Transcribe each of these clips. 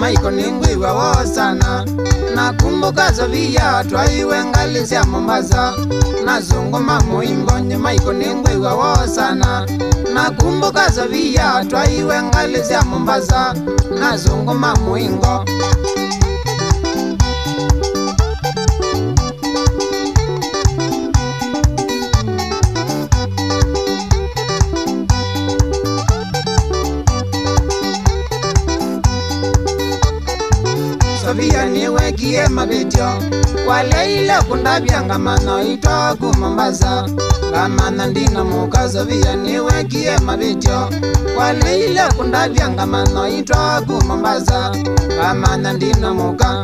maiko ningwiwa wo sana. Nakumbuka Sofia twaiwe ngali cia Mombasa, nazunguma muimbo ni maiko ningwiwa wo sana. Nakumbuka Sofia twaiwe ngali cia Mombasa, nazunguma muingo. Sofia niwekie mabityo wale ile kundabya ngamano itwa ku Mombasa, ngamana ndina muka. Sofia niwekie mabityo wale ile kundabya ngamano itwa ku Mombasa, ngamana ndina muka.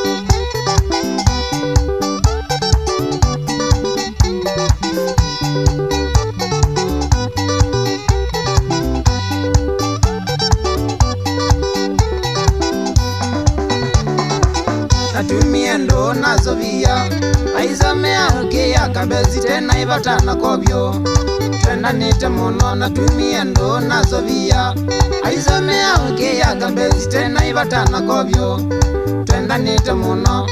Natumie ndo na Sofia aizamea ukia kabezi tena ibatana kobyo twenda nite muno. Natumie ndo na Sofia aizamea ukia kabezi tena ibatana kobyo twenda nite muno.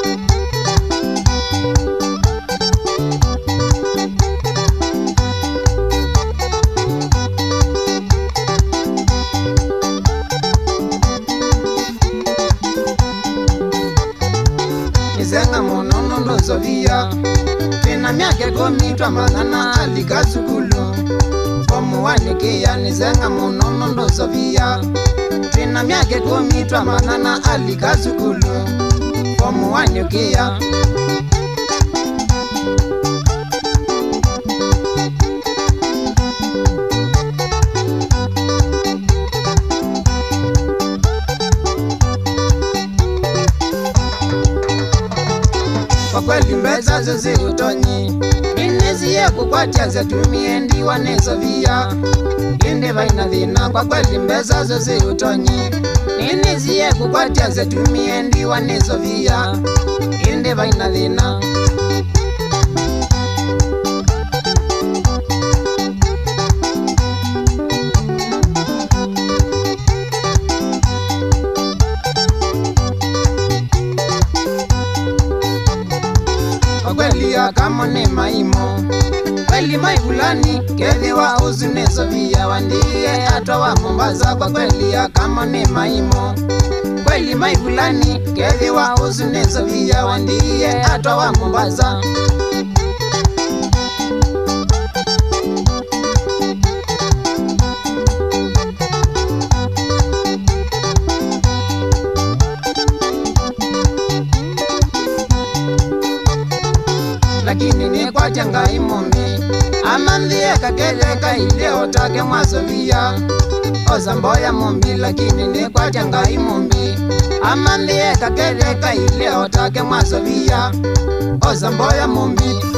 Nizenga muno ndo Sofia twina myaka 10 twamangana alika sukulu fomu wanikia. Nizenga muno ndo Sofia twina myaka 10 twamangana alika sukulu fomu wanikia. Kwa kweli mbeza zozi utonyi ineziye kukwatia zetumie ndiwa ne Sofia inde vaina dhina. Kwa kweli mbeza zozi utonyi ineziye kukwatia zetumie ndiwa ne Sofia inde vaina dhina. Kweli kama ni maimo kweli maivulani kedhiwa uzune Sofia wandie atwa wa Mombasa. Kwa kweli kama ni maimo kweli maivulani kedhiwa uzune Sofia wandie atwa wa Mombasa. Lakini ni kwa janga imumi amandhie kakeleka ile otake mwa Sofia ozamboya mumbi. Lakini ni kwa janga imumi amandhie kakeleka ile otake mwa Sofia ozamboya mumbi.